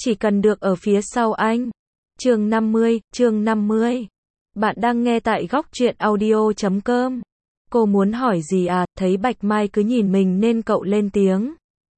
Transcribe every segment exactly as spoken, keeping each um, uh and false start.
chỉ cần được ở phía sau anh. Chương năm mươi, chương năm mươi. Bạn đang nghe tại góc truyện audio chấm com. Cô muốn hỏi gì à, thấy Bạch Mai cứ nhìn mình nên cậu lên tiếng.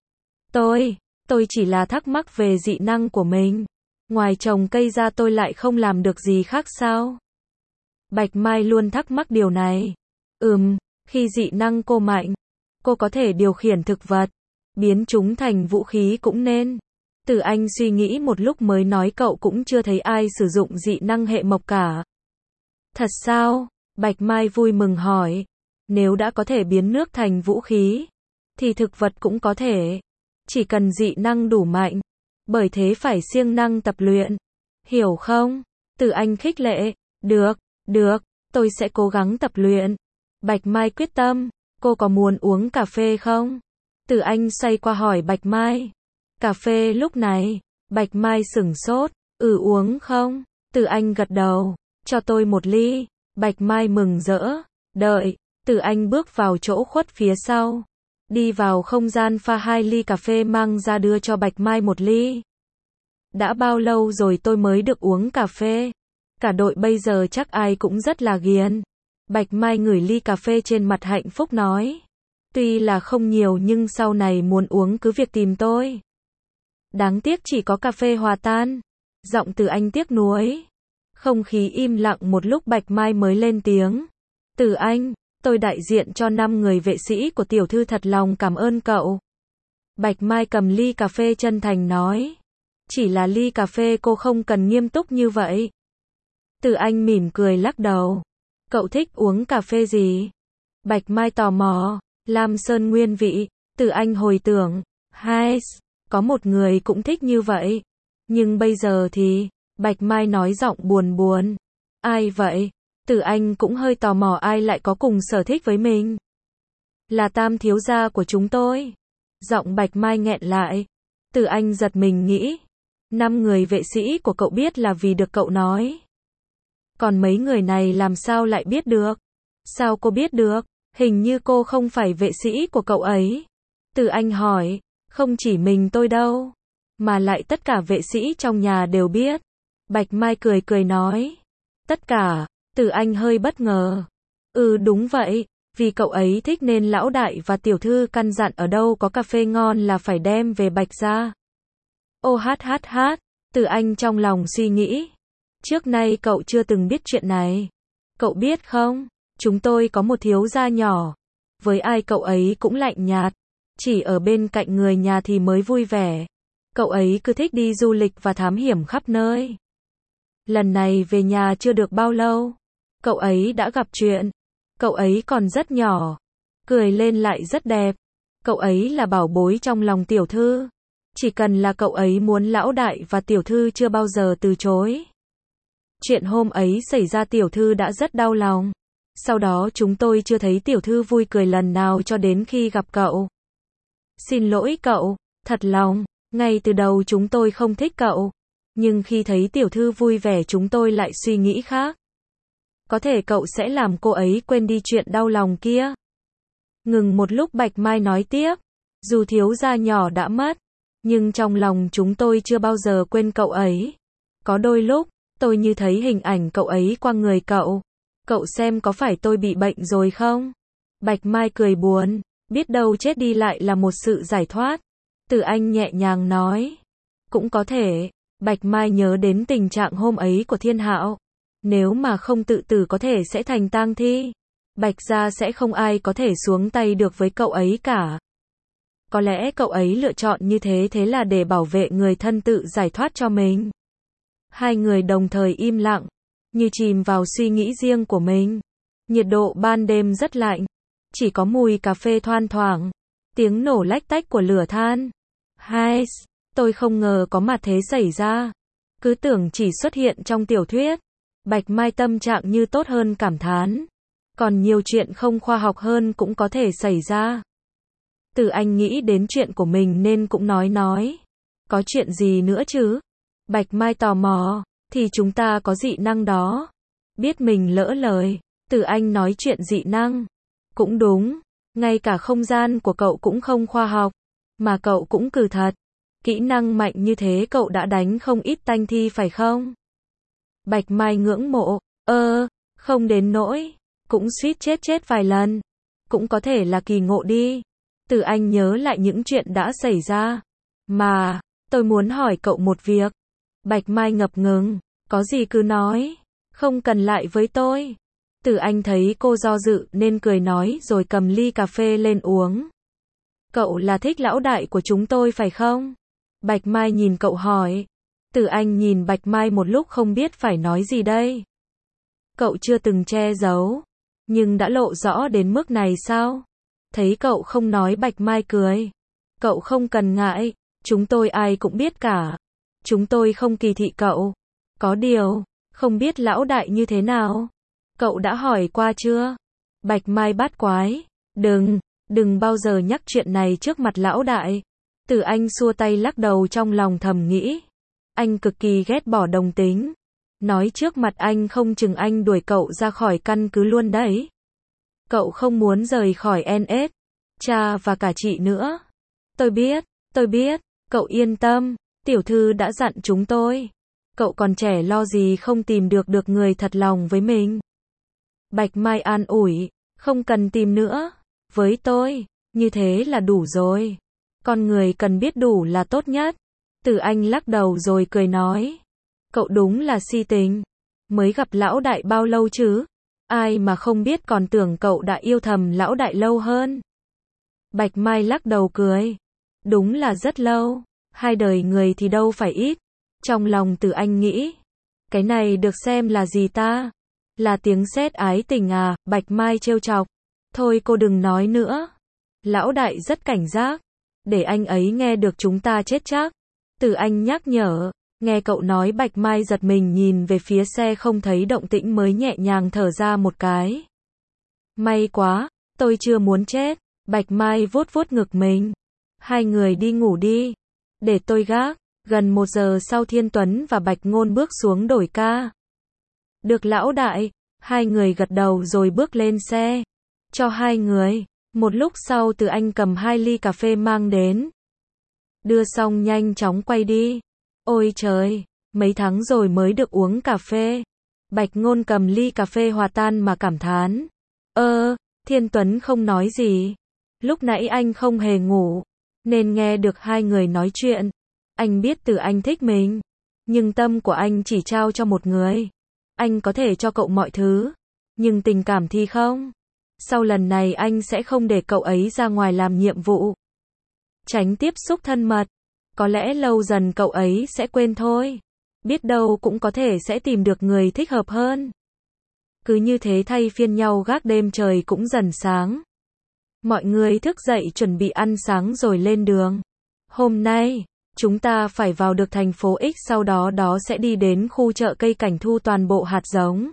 Tôi, tôi chỉ là thắc mắc về dị năng của mình. Ngoài trồng cây ra tôi lại không làm được gì khác sao? Bạch Mai luôn thắc mắc điều này. Ừm, khi dị năng cô mạnh, cô có thể điều khiển thực vật, biến chúng thành vũ khí cũng nên. Từ Anh suy nghĩ một lúc mới nói cậu cũng chưa thấy ai sử dụng dị năng hệ mộc cả. Thật sao? Bạch Mai vui mừng hỏi. Nếu đã có thể biến nước thành vũ khí, thì thực vật cũng có thể. Chỉ cần dị năng đủ mạnh. Bởi thế phải siêng năng tập luyện. Hiểu không? Từ Anh khích lệ. Được, được, tôi sẽ cố gắng tập luyện. Bạch Mai quyết tâm. Cô có muốn uống cà phê không? Từ Anh xoay qua hỏi Bạch Mai. Cà phê lúc này? Bạch Mai sửng sốt. Ừ, uống không? Từ Anh gật đầu. Cho tôi một ly. Bạch Mai mừng rỡ. Đợi. Từ Anh bước vào chỗ khuất phía sau. Đi vào không gian pha hai ly cà phê mang ra đưa cho Bạch Mai một ly. Đã bao lâu rồi tôi mới được uống cà phê? Cả đội bây giờ chắc ai cũng rất là ghiền. Bạch Mai ngửi ly cà phê trên mặt hạnh phúc nói. Tuy là không nhiều nhưng sau này muốn uống cứ việc tìm tôi. Đáng tiếc chỉ có cà phê hòa tan. Giọng Từ Anh tiếc nuối. Không khí im lặng một lúc Bạch Mai mới lên tiếng. Từ Anh, tôi đại diện cho năm người vệ sĩ của tiểu thư thật lòng cảm ơn cậu. Bạch Mai cầm ly cà phê chân thành nói. Chỉ là ly cà phê cô không cần nghiêm túc như vậy. Từ Anh mỉm cười lắc đầu. Cậu thích uống cà phê gì? Bạch Mai tò mò. Lam Sơn nguyên vị. Từ Anh hồi tưởng. Hai, có một người cũng thích như vậy. Nhưng bây giờ thì... Bạch Mai nói giọng buồn buồn. Ai vậy? Từ Anh cũng hơi tò mò ai lại có cùng sở thích với mình. Là Tam thiếu gia của chúng tôi. Giọng Bạch Mai nghẹn lại. Từ Anh giật mình nghĩ. Năm người vệ sĩ của cậu biết là vì được cậu nói. Còn mấy người này làm sao lại biết được? Sao cô biết được? Hình như cô không phải vệ sĩ của cậu ấy. Từ Anh hỏi. Không chỉ mình tôi đâu. Mà lại tất cả vệ sĩ trong nhà đều biết. Bạch Mai cười cười nói. Tất cả. Từ Anh hơi bất ngờ. Ừ đúng vậy. Vì cậu ấy thích nên lão đại và tiểu thư căn dặn ở đâu có cà phê ngon là phải đem về Bạch gia. Ô hát hát hát. Từ Anh trong lòng suy nghĩ. Trước nay cậu chưa từng biết chuyện này. Cậu biết không? Chúng tôi có một thiếu gia nhỏ. Với ai cậu ấy cũng lạnh nhạt. Chỉ ở bên cạnh người nhà thì mới vui vẻ. Cậu ấy cứ thích đi du lịch và thám hiểm khắp nơi. Lần này về nhà chưa được bao lâu. Cậu ấy đã gặp chuyện. Cậu ấy còn rất nhỏ. Cười lên lại rất đẹp. Cậu ấy là bảo bối trong lòng tiểu thư. Chỉ cần là cậu ấy muốn lão đại và tiểu thư chưa bao giờ từ chối. Chuyện hôm ấy xảy ra tiểu thư đã rất đau lòng. Sau đó chúng tôi chưa thấy tiểu thư vui cười lần nào cho đến khi gặp cậu. Xin lỗi cậu, thật lòng, ngay từ đầu chúng tôi không thích cậu. Nhưng khi thấy tiểu thư vui vẻ chúng tôi lại suy nghĩ khác. Có thể cậu sẽ làm cô ấy quên đi chuyện đau lòng kia. Ngừng một lúc Bạch Mai nói tiếp. Dù thiếu gia nhỏ đã mất, nhưng trong lòng chúng tôi chưa bao giờ quên cậu ấy. Có đôi lúc, tôi như thấy hình ảnh cậu ấy qua người cậu. Cậu xem có phải tôi bị bệnh rồi không? Bạch Mai cười buồn. Biết đâu chết đi lại là một sự giải thoát. Từ Anh nhẹ nhàng nói. Cũng có thể. Bạch Mai nhớ đến tình trạng hôm ấy của Thiên Hạo. Nếu mà không tự tử có thể sẽ thành tang thi. Bạch gia sẽ không ai có thể xuống tay được với cậu ấy cả. Có lẽ cậu ấy lựa chọn như thế thế là để bảo vệ người thân tự giải thoát cho mình. Hai người đồng thời im lặng, như chìm vào suy nghĩ riêng của mình. Nhiệt độ ban đêm rất lạnh, chỉ có mùi cà phê thoang thoảng, tiếng nổ lách tách của lửa than. Hai, tôi không ngờ có mặt thế xảy ra. Cứ tưởng chỉ xuất hiện trong tiểu thuyết. Bạch Mai tâm trạng như tốt hơn cảm thán. Còn nhiều chuyện không khoa học hơn cũng có thể xảy ra. Từ Anh nghĩ đến chuyện của mình nên cũng nói nói. Có chuyện gì nữa chứ? Bạch Mai tò mò. Thì chúng ta có dị năng đó. Biết mình lỡ lời. Từ Anh nói chuyện dị năng. Cũng đúng. Ngay cả không gian của cậu cũng không khoa học. Mà cậu cũng cừ thật. Kỹ năng mạnh như thế cậu đã đánh không ít tanh thi phải không? Bạch Mai ngưỡng mộ, ơ, không đến nỗi, cũng suýt chết chết vài lần. Cũng có thể là kỳ ngộ đi. Từ Anh nhớ lại những chuyện đã xảy ra. Mà, tôi muốn hỏi cậu một việc. Bạch Mai ngập ngừng, có gì cứ nói, không cần lại với tôi. Từ Anh thấy cô do dự nên cười nói rồi cầm ly cà phê lên uống. Cậu là thích lão đại của chúng tôi phải không? Bạch Mai nhìn cậu hỏi. Từ Anh nhìn Bạch Mai một lúc không biết phải nói gì đây. Cậu chưa từng che giấu, nhưng đã lộ rõ đến mức này sao? Thấy cậu không nói Bạch Mai cười. Cậu không cần ngại, chúng tôi ai cũng biết cả. Chúng tôi không kỳ thị cậu. Có điều, không biết lão đại như thế nào? Cậu đã hỏi qua chưa? Bạch Mai bát quái. Đừng, đừng bao giờ nhắc chuyện này trước mặt lão đại. Từ Anh xua tay lắc đầu trong lòng thầm nghĩ. Anh cực kỳ ghét bỏ đồng tính. Nói trước mặt anh không chừng anh đuổi cậu ra khỏi căn cứ luôn đấy. Cậu không muốn rời khỏi en ét, cha và cả chị nữa. Tôi biết, tôi biết, cậu yên tâm, tiểu thư đã dặn chúng tôi. Cậu còn trẻ lo gì không tìm được được người thật lòng với mình. Bạch Mai an ủi, không cần tìm nữa, với tôi, như thế là đủ rồi. Con người cần biết đủ là tốt nhất. Từ Anh lắc đầu rồi cười nói. Cậu đúng là si tình. Mới gặp lão đại bao lâu chứ? Ai mà không biết còn tưởng cậu đã yêu thầm lão đại lâu hơn. Bạch Mai lắc đầu cười. Đúng là rất lâu. Hai đời người thì đâu phải ít. Trong lòng Từ Anh nghĩ. Cái này được xem là gì ta? Là tiếng sét ái tình à? Bạch Mai trêu chọc. Thôi cô đừng nói nữa. Lão đại rất cảnh giác. Để anh ấy nghe được chúng ta chết chắc. Từ Anh nhắc nhở. Nghe cậu nói Bạch Mai giật mình nhìn về phía xe không thấy động tĩnh mới nhẹ nhàng thở ra một cái. May quá, tôi chưa muốn chết. Bạch Mai vuốt vuốt ngực mình. Hai người đi ngủ đi. Để tôi gác. Gần một giờ sau Thiên Tuấn và Bạch Ngôn bước xuống đổi ca. Được lão đại. Hai người gật đầu rồi bước lên xe. Cho hai người. Một lúc sau Từ Anh cầm hai ly cà phê mang đến. Đưa xong nhanh chóng quay đi. Ôi trời, mấy tháng rồi mới được uống cà phê. Bạch Ngôn cầm ly cà phê hòa tan mà cảm thán. Ơ, Thiên Tuấn không nói gì. Lúc nãy anh không hề ngủ, nên nghe được hai người nói chuyện. Anh biết Từ Anh thích mình, nhưng tâm của anh chỉ trao cho một người. Anh có thể cho cậu mọi thứ, nhưng tình cảm thì không. Sau lần này anh sẽ không để cậu ấy ra ngoài làm nhiệm vụ. Tránh tiếp xúc thân mật. Có lẽ lâu dần cậu ấy sẽ quên thôi. Biết đâu cũng có thể sẽ tìm được người thích hợp hơn. Cứ như thế thay phiên nhau gác đêm trời cũng dần sáng. Mọi người thức dậy chuẩn bị ăn sáng rồi lên đường. Hôm nay, chúng ta phải vào được thành phố X sau đó đó sẽ đi đến khu chợ cây cảnh thu toàn bộ hạt giống.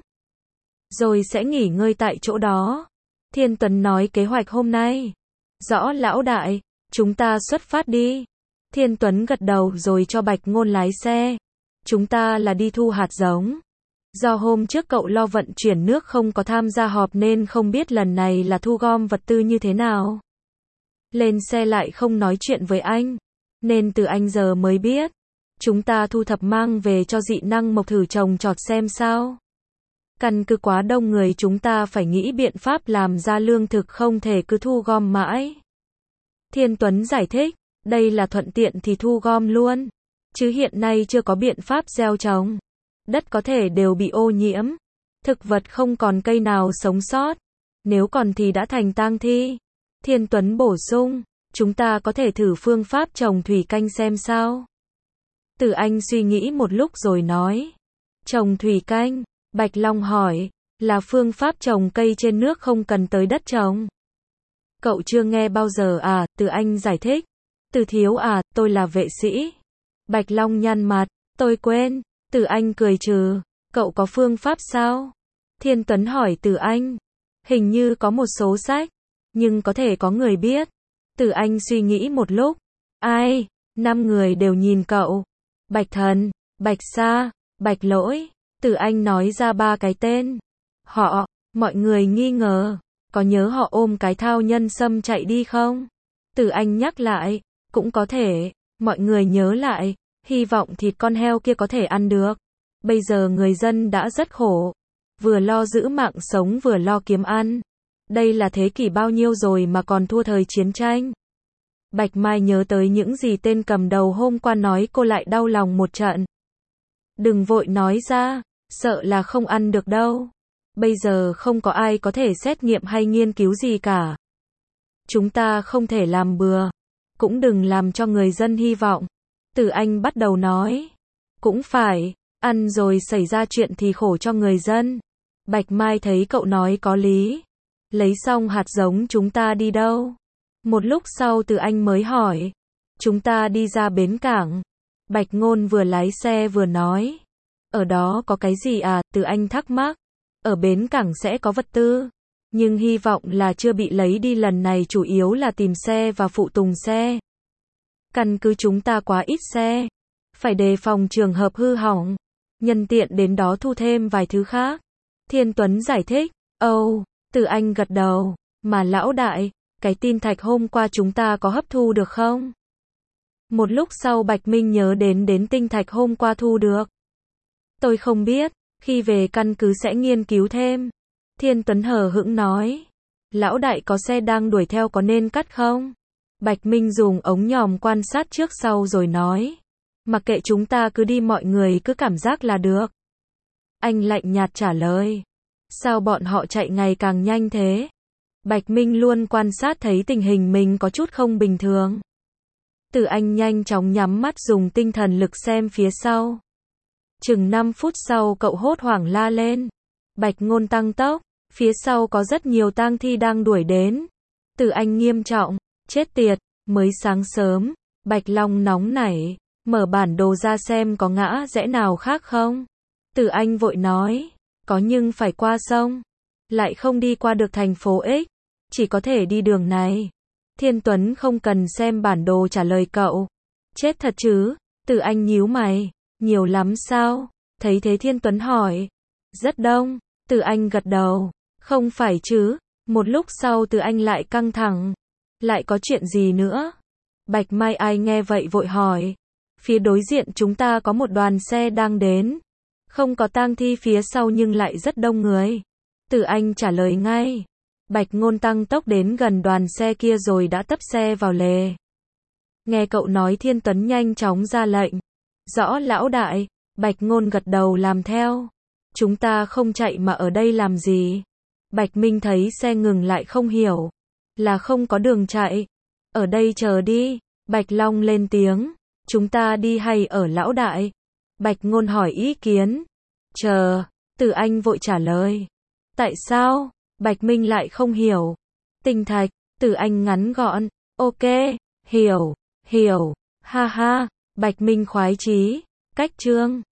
Rồi sẽ nghỉ ngơi tại chỗ đó. Thiên Tuấn nói kế hoạch hôm nay. Rõ lão đại, chúng ta xuất phát đi. Thiên Tuấn gật đầu rồi cho Bạch Ngôn lái xe. Chúng ta là đi thu hạt giống. Do hôm trước cậu lo vận chuyển nước không có tham gia họp nên không biết lần này là thu gom vật tư như thế nào. Lên xe lại không nói chuyện với anh. Nên Từ Anh giờ mới biết. Chúng ta thu thập mang về cho dị năng mộc thử trồng trọt xem sao. Căn cứ quá đông người chúng ta phải nghĩ biện pháp làm ra lương thực không thể cứ thu gom mãi. Thiên Tuấn giải thích. Đây là thuận tiện thì thu gom luôn. Chứ hiện nay chưa có biện pháp gieo trồng. Đất có thể đều bị ô nhiễm. Thực vật không còn cây nào sống sót. Nếu còn thì đã thành tang thi. Thiên Tuấn bổ sung. Chúng ta có thể thử phương pháp trồng thủy canh xem sao. Từ Anh suy nghĩ một lúc rồi nói. Trồng thủy canh. Bạch Long hỏi. Là phương pháp trồng cây trên nước không cần tới đất trồng. Cậu chưa nghe bao giờ à? Từ Anh giải thích. Từ Thiếu à, tôi là vệ sĩ. Bạch Long nhăn mặt, tôi quên. Từ Anh cười trừ, cậu có phương pháp sao? Thiên Tuấn hỏi Từ Anh. Hình như có một số sách, nhưng có thể có người biết. Từ Anh suy nghĩ một lúc. Ai? Năm người đều nhìn cậu. Bạch Thần, Bạch Sa, Bạch Lỗi. Từ Anh nói ra ba cái tên. Họ, mọi người nghi ngờ. Có nhớ họ ôm cái thao nhân sâm chạy đi không? Từ Anh nhắc lại. Cũng có thể, Mọi người nhớ lại, hy vọng thịt con heo kia có thể ăn được. Bây giờ người dân đã rất khổ. Vừa lo giữ mạng sống vừa lo kiếm ăn. Đây là thế kỷ bao nhiêu rồi mà còn thua thời chiến tranh. Bạch Mai nhớ tới những gì tên cầm đầu hôm qua nói, cô lại đau lòng một trận. Đừng vội nói ra, sợ là không ăn được đâu. Bây giờ không có ai có thể xét nghiệm hay nghiên cứu gì cả. Chúng ta không thể làm bừa. Cũng đừng làm cho người dân hy vọng. Từ Anh bắt đầu nói. Cũng phải, ăn rồi xảy ra chuyện thì khổ cho người dân. Bạch Mai thấy cậu nói có lý. Lấy xong hạt giống chúng ta đi đâu? Một lúc sau Từ Anh mới hỏi. Chúng ta đi ra bến cảng. Bạch Ngôn vừa lái xe vừa nói. Ở đó có cái gì à? Từ Anh thắc mắc. Ở bến cảng sẽ có vật tư. Nhưng hy vọng là chưa bị lấy đi, lần này chủ yếu là tìm xe và phụ tùng xe. Căn cứ chúng ta quá ít xe. Phải đề phòng trường hợp hư hỏng. Nhân tiện đến đó thu thêm vài thứ khác. Thiên Tuấn giải thích. Ồ, oh, Từ Anh gật đầu. Mà lão đại, cái tin thạch hôm qua chúng ta có hấp thu được không? Một lúc sau Bạch Minh nhớ đến đến tinh thạch hôm qua thu được. Tôi không biết, khi về căn cứ sẽ nghiên cứu thêm. Thiên Tuấn hờ hững nói. Lão đại có xe đang đuổi theo, có nên cắt không? Bạch Minh dùng ống nhòm quan sát trước sau rồi nói. Mặc kệ, chúng ta cứ đi, mọi người cứ cảm giác là được. Anh lạnh nhạt trả lời. Sao bọn họ chạy ngày càng nhanh thế? Bạch Minh luôn quan sát thấy tình hình mình có chút không bình thường. Từ Anh nhanh chóng nhắm mắt dùng tinh thần lực xem phía sau. Chừng năm phút sau cậu hốt hoảng la lên. Bạch Ngôn tăng tốc, phía sau có rất nhiều tang thi đang đuổi đến. Từ Anh nghiêm trọng, chết tiệt, mới sáng sớm. Bạch Long nóng nảy, mở bản đồ ra xem có ngã rẽ nào khác không. Từ Anh vội nói, có nhưng phải qua sông. Lại không đi qua được thành phố X, chỉ có thể đi đường này. Thiên Tuấn không cần xem bản đồ trả lời cậu. Chết thật chứ? Từ Anh nhíu mày. Nhiều lắm sao? Thấy thế Thiên Tuấn hỏi. Rất đông. Từ Anh gật đầu. Không phải chứ? Một lúc sau Từ Anh lại căng thẳng. Lại có chuyện gì nữa? Bạch Mai Ai nghe vậy vội hỏi. Phía đối diện chúng ta có một đoàn xe đang đến. Không có tang thi phía sau nhưng lại rất đông người. Từ Anh trả lời ngay. Bạch Ngôn tăng tốc đến gần đoàn xe kia rồi đã tấp xe vào lề. Nghe cậu nói Thiên Tuấn nhanh chóng ra lệnh. Rõ lão đại. Bạch Ngôn gật đầu làm theo. Chúng ta không chạy mà ở đây làm gì? Bạch Minh thấy xe ngừng lại không hiểu. Là không có đường chạy. Ở đây chờ đi. Bạch Long lên tiếng. Chúng ta đi hay ở lão đại? Bạch Ngôn hỏi ý kiến. Chờ. Từ Anh vội trả lời. Tại sao? Bạch Minh lại không hiểu. Tinh thạch. Từ Anh ngắn gọn. Ok. Hiểu. Hiểu. Ha ha. Bạch Minh khoái chí. Cách chương.